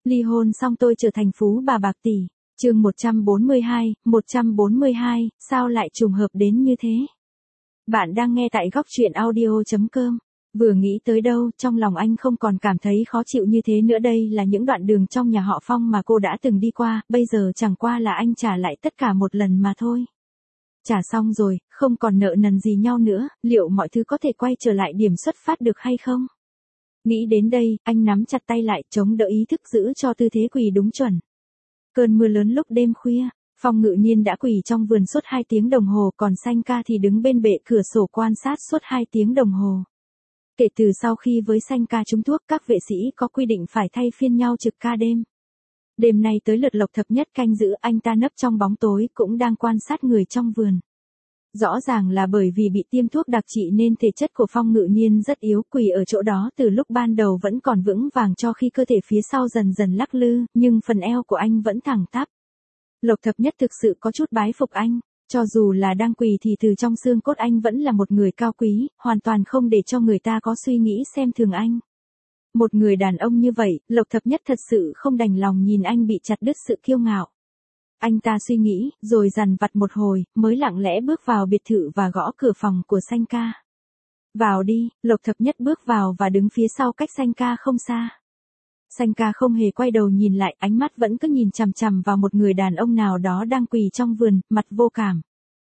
Ly hôn xong tôi trở thành phú bà bạc tỷ. Chương 142, sao lại trùng hợp đến như thế? Bạn đang nghe tại góc truyện audio.com. Vừa nghĩ tới đâu, trong lòng anh không còn cảm thấy khó chịu như thế nữa. Đây là những đoạn đường trong nhà họ Phong mà cô đã từng đi qua, bây giờ chẳng qua là anh trả lại tất cả một lần mà thôi. Trả xong rồi, không còn nợ nần gì nhau nữa, liệu mọi thứ có thể quay trở lại điểm xuất phát được hay không? Nghĩ đến đây, anh nắm chặt tay lại, chống đỡ ý thức giữ cho tư thế quỳ đúng chuẩn. Cơn mưa lớn lúc đêm khuya, Phong Ngự Nhiên đã quỳ trong vườn suốt 2 tiếng đồng hồ, còn Sanh Ca thì đứng bên bệ cửa sổ quan sát suốt 2 tiếng đồng hồ. Kể từ sau khi với Sanh Ca trúng thuốc, các vệ sĩ có quy định phải thay phiên nhau trực ca đêm. Đêm nay tới lượt Lộc Thập Nhất canh giữ, anh ta nấp trong bóng tối cũng đang quan sát người trong vườn. Rõ ràng là bởi vì bị tiêm thuốc đặc trị nên thể chất của Phong Ngự Nhiên rất yếu, quỳ ở chỗ đó từ lúc ban đầu vẫn còn vững vàng cho khi cơ thể phía sau dần dần lắc lư, nhưng phần eo của anh vẫn thẳng tắp. Lộc Thập Nhất thực sự có chút bái phục anh, cho dù là đang quỳ thì từ trong xương cốt anh vẫn là một người cao quý, hoàn toàn không để cho người ta có suy nghĩ xem thường anh. Một người đàn ông như vậy, Lộc Thập Nhất thật sự không đành lòng nhìn anh bị chặt đứt sự kiêu ngạo. Anh ta suy nghĩ, rồi dằn vặt một hồi, mới lặng lẽ bước vào biệt thự và gõ cửa phòng của Sanh Ca. Vào đi, Lộc Thập Nhất bước vào và đứng phía sau cách Sanh Ca không xa. Sanh Ca không hề quay đầu nhìn lại, ánh mắt vẫn cứ nhìn chằm chằm vào một người đàn ông nào đó đang quỳ trong vườn, mặt vô cảm.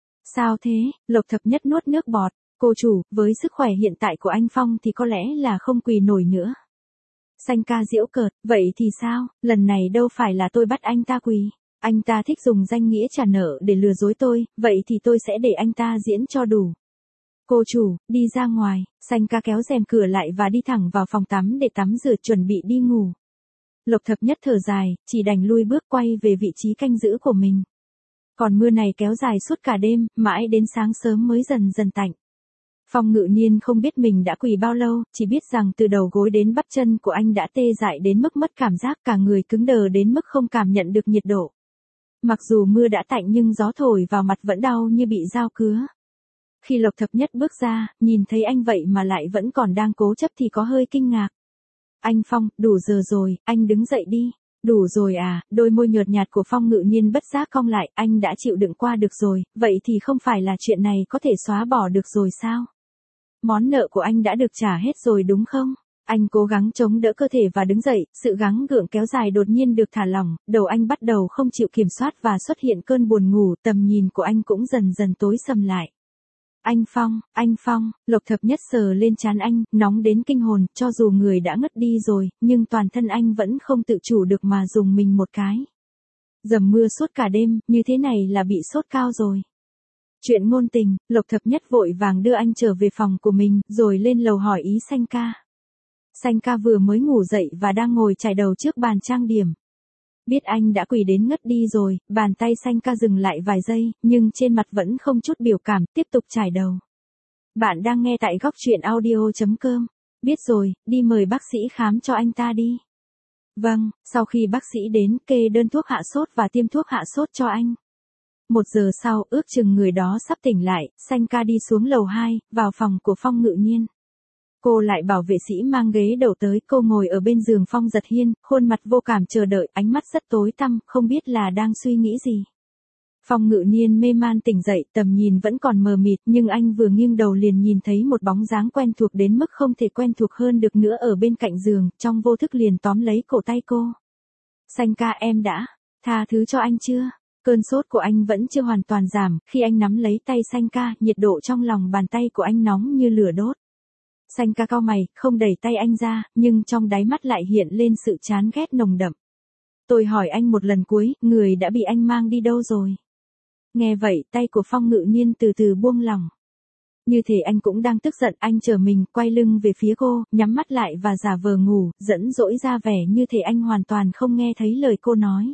Sao thế? Lộc Thập Nhất nuốt nước bọt. Cô chủ, với sức khỏe hiện tại của anh Phong thì có lẽ là không quỳ nổi nữa. Sanh Ca giễu cợt, vậy thì sao, lần này đâu phải là tôi bắt anh ta quỳ. Anh ta thích dùng danh nghĩa trả nợ để lừa dối tôi, vậy thì tôi sẽ để anh ta diễn cho đủ. Cô chủ, đi ra ngoài. Sanh Ca kéo rèm cửa lại và đi thẳng vào phòng tắm để tắm rửa chuẩn bị đi ngủ. Lộc Thập Nhất thở dài, chỉ đành lui bước quay về vị trí canh giữ của mình. Còn mưa này kéo dài suốt cả đêm, mãi đến sáng sớm mới dần dần tạnh. Phong Ngự Nhiên không biết mình đã quỳ bao lâu, chỉ biết rằng từ đầu gối đến bắp chân của anh đã tê dại đến mức mất cảm giác, cả người cứng đờ đến mức không cảm nhận được nhiệt độ. Mặc dù mưa đã tạnh nhưng gió thổi vào mặt vẫn đau như bị dao cứa. Khi Lộc Thập Nhất bước ra, nhìn thấy anh vậy mà lại vẫn còn đang cố chấp thì có hơi kinh ngạc. Anh Phong, đủ giờ rồi, anh đứng dậy đi. Đủ rồi à, đôi môi nhợt nhạt của Phong Ngự Nhiên bất giác cong lại, anh đã chịu đựng qua được rồi, vậy thì không phải là chuyện này có thể xóa bỏ được rồi sao? Món nợ của anh đã được trả hết rồi đúng không? Anh cố gắng chống đỡ cơ thể và đứng dậy, sự gắng gượng kéo dài đột nhiên được thả lỏng, đầu anh bắt đầu không chịu kiểm soát và xuất hiện cơn buồn ngủ, tầm nhìn của anh cũng dần dần tối sầm lại. Anh Phong, Lộc Thập Nhất sờ lên trán anh, nóng đến kinh hồn, cho dù người đã ngất đi rồi, nhưng toàn thân anh vẫn không tự chủ được mà dùng mình một cái. Dầm mưa suốt cả đêm, như thế này là bị sốt cao rồi. Chuyện ngôn tình, Lộc Thập Nhất vội vàng đưa anh trở về phòng của mình, rồi lên lầu hỏi ý Sanh Ca. Sanh Ca vừa mới ngủ dậy và đang ngồi chải đầu trước bàn trang điểm. Biết anh đã quỳ đến ngất đi rồi, bàn tay Sanh Ca dừng lại vài giây, nhưng trên mặt vẫn không chút biểu cảm, tiếp tục chải đầu. Bạn đang nghe tại góc truyện audio.com. Biết rồi, đi mời bác sĩ khám cho anh ta đi. Vâng, sau khi bác sĩ đến, kê đơn thuốc hạ sốt và tiêm thuốc hạ sốt cho anh. 1 giờ sau, ước chừng người đó sắp tỉnh lại, Sanh Ca đi xuống lầu 2, vào phòng của Phong Ngự Nhiên. Cô lại bảo vệ sĩ mang ghế đầu tới, cô ngồi ở bên giường Phong Giật Hiên, khuôn mặt vô cảm chờ đợi, ánh mắt rất tối tăm, không biết là đang suy nghĩ gì. Phong Ngự Nhiên mê man tỉnh dậy, tầm nhìn vẫn còn mờ mịt, nhưng anh vừa nghiêng đầu liền nhìn thấy một bóng dáng quen thuộc đến mức không thể quen thuộc hơn được nữa ở bên cạnh giường, trong vô thức liền tóm lấy cổ tay cô. Sanh Ca, em đã tha thứ cho anh chưa? Cơn sốt của anh vẫn chưa hoàn toàn giảm, khi anh nắm lấy tay Sanh Ca, nhiệt độ trong lòng bàn tay của anh nóng như lửa đốt. Sanh Ca cau mày, không đẩy tay anh ra, nhưng trong đáy mắt lại hiện lên sự chán ghét nồng đậm. Tôi hỏi anh một lần cuối, người đã bị anh mang đi đâu rồi? Nghe vậy, tay của Phong Ngự Nhiên từ từ buông lỏng. Như thể anh cũng đang tức giận, anh trở mình, quay lưng về phía cô, nhắm mắt lại và giả vờ ngủ, dẫn dỗi ra vẻ như thể anh hoàn toàn không nghe thấy lời cô nói.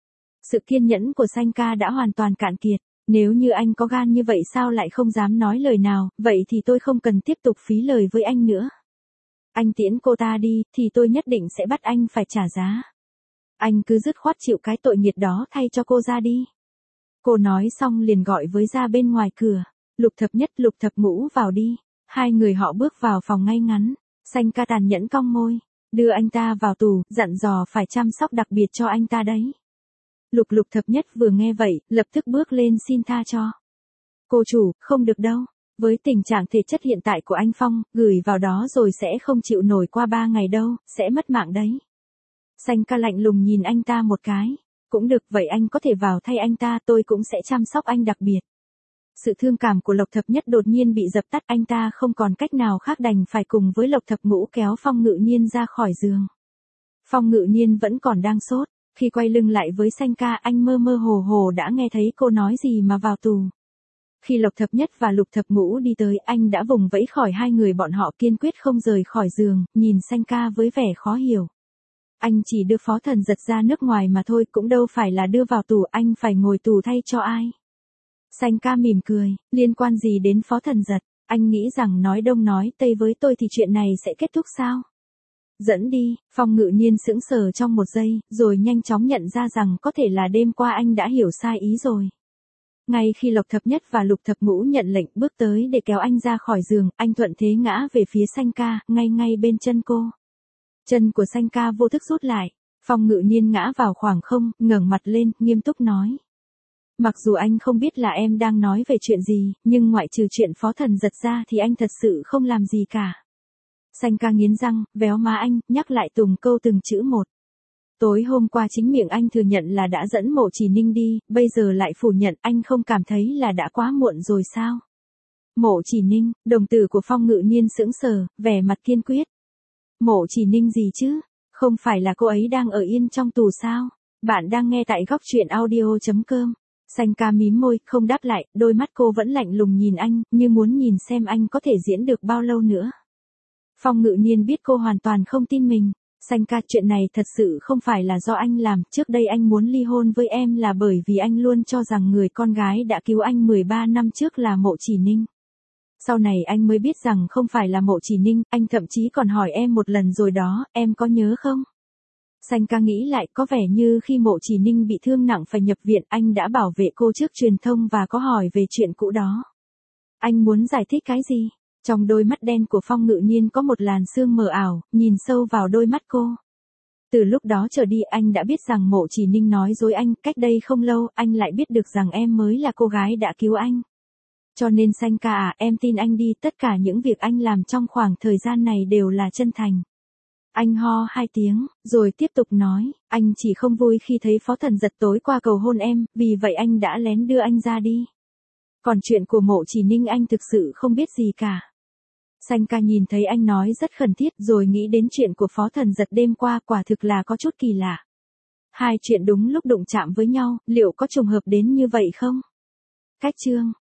Sự kiên nhẫn của Sanh Ca đã hoàn toàn cạn kiệt. Nếu như anh có gan như vậy sao lại không dám nói lời nào, vậy thì tôi không cần tiếp tục phí lời với anh nữa. Anh tiễn cô ta đi, thì tôi nhất định sẽ bắt anh phải trả giá. Anh cứ dứt khoát chịu cái tội nghiệt đó thay cho cô ra đi. Cô nói xong liền gọi với ra bên ngoài cửa. Lục Thập Nhất, Lục Thập Ngũ vào đi. Hai người họ bước vào phòng ngay ngắn. Sanh Ca tàn nhẫn cong môi. đưa anh ta vào tù, dặn dò phải chăm sóc đặc biệt cho anh ta đấy. Lục Lục Thập Nhất vừa nghe vậy, lập tức bước lên xin tha cho. Cô chủ, không được đâu. Với tình trạng thể chất hiện tại của anh Phong, gửi vào đó rồi sẽ không chịu nổi qua 3 ngày đâu, sẽ mất mạng đấy. Xanh ca lạnh lùng nhìn anh ta một cái. Cũng được, vậy anh có thể vào thay anh ta, tôi cũng sẽ chăm sóc anh đặc biệt. Sự thương cảm của Lộc Thập Nhất đột nhiên bị dập tắt, anh ta không còn cách nào khác đành phải cùng với Lộc Thập Ngũ kéo Phong Ngự Nhiên ra khỏi giường. Phong Ngự Nhiên vẫn còn đang sốt, khi quay lưng lại với Xanh ca anh mơ mơ hồ hồ đã nghe thấy cô nói gì mà vào tù. Khi Lộc Thập Nhất và Lục Thập Ngũ đi tới, anh đã vùng vẫy khỏi hai người bọn họ, kiên quyết không rời khỏi giường, nhìn Xanh ca với vẻ khó hiểu. Anh chỉ đưa Phó Thần Giật ra nước ngoài mà thôi, cũng đâu phải là đưa vào tù, anh phải ngồi tù thay cho ai. Xanh ca mỉm cười, liên quan gì đến Phó Thần Giật, anh nghĩ rằng nói đông nói tây với tôi thì chuyện này sẽ kết thúc sao? Dẫn đi, Phong Ngự Nhiên sững sờ trong một giây, rồi nhanh chóng nhận ra rằng có thể là đêm qua anh đã hiểu sai ý rồi. Ngay khi Lộc Thập Nhất và Lục Thập Ngũ nhận lệnh bước tới để kéo anh ra khỏi giường, anh thuận thế ngã về phía Xanh ca, ngay bên chân cô. Chân của Xanh ca vô thức rút lại, Phong Ngự Nhiên ngã vào khoảng không, ngẩng mặt lên, nghiêm túc nói. Mặc dù anh không biết là em đang nói về chuyện gì, nhưng ngoại trừ chuyện Phó Thần Giật ra thì anh thật sự không làm gì cả. Xanh ca nghiến răng, véo má anh, nhắc lại từng câu từng chữ một. Tối hôm qua chính miệng anh thừa nhận là đã dẫn Mộ Chỉ Ninh đi, bây giờ lại phủ nhận, anh không cảm thấy là đã quá muộn rồi sao? Mộ Chỉ Ninh, đồng tử của Phong Ngự Nhiên sững sờ, vẻ mặt kiên quyết. Mộ Chỉ Ninh gì chứ? Không phải là cô ấy đang ở yên trong tù sao? Bạn đang nghe tại góc truyện audio.com. Xanh ca mím môi, không đáp lại, đôi mắt cô vẫn lạnh lùng nhìn anh, như muốn nhìn xem anh có thể diễn được bao lâu nữa. Phong Ngự Nhiên biết cô hoàn toàn không tin mình. Xanh ca, chuyện này thật sự không phải là do anh làm, trước đây anh muốn ly hôn với em là bởi vì anh luôn cho rằng người con gái đã cứu anh 13 năm trước là Mộ Chỉ Ninh. Sau này anh mới biết rằng không phải là Mộ Chỉ Ninh, anh thậm chí còn hỏi em một lần rồi đó, em có nhớ không? Xanh ca nghĩ lại, có vẻ như khi Mộ Chỉ Ninh bị thương nặng phải nhập viện, anh đã bảo vệ cô trước truyền thông và có hỏi về chuyện cũ đó. Anh muốn giải thích cái gì? Trong đôi mắt đen của Phong Ngự Nhiên có một làn sương mờ ảo, nhìn sâu vào đôi mắt cô. Từ lúc đó trở đi anh đã biết rằng Mộ Chỉ Ninh nói dối anh, cách đây không lâu, anh lại biết được rằng em mới là cô gái đã cứu anh. Cho nên Xanh ca à, em tin anh đi, tất cả những việc anh làm trong khoảng thời gian này đều là chân thành. Anh ho 2 tiếng, rồi tiếp tục nói, anh chỉ không vui khi thấy Phó Thần Giật tối qua cầu hôn em, vì vậy anh đã lén đưa anh ra đi. Còn chuyện của Mộ Chỉ Ninh anh thực sự không biết gì cả. Xanh ca nhìn thấy anh nói rất khẩn thiết, rồi nghĩ đến chuyện của Phó Thần Giật đêm qua, quả thực là có chút kỳ lạ. Hai chuyện đúng lúc đụng chạm với nhau, liệu có trùng hợp đến như vậy không? Cách chương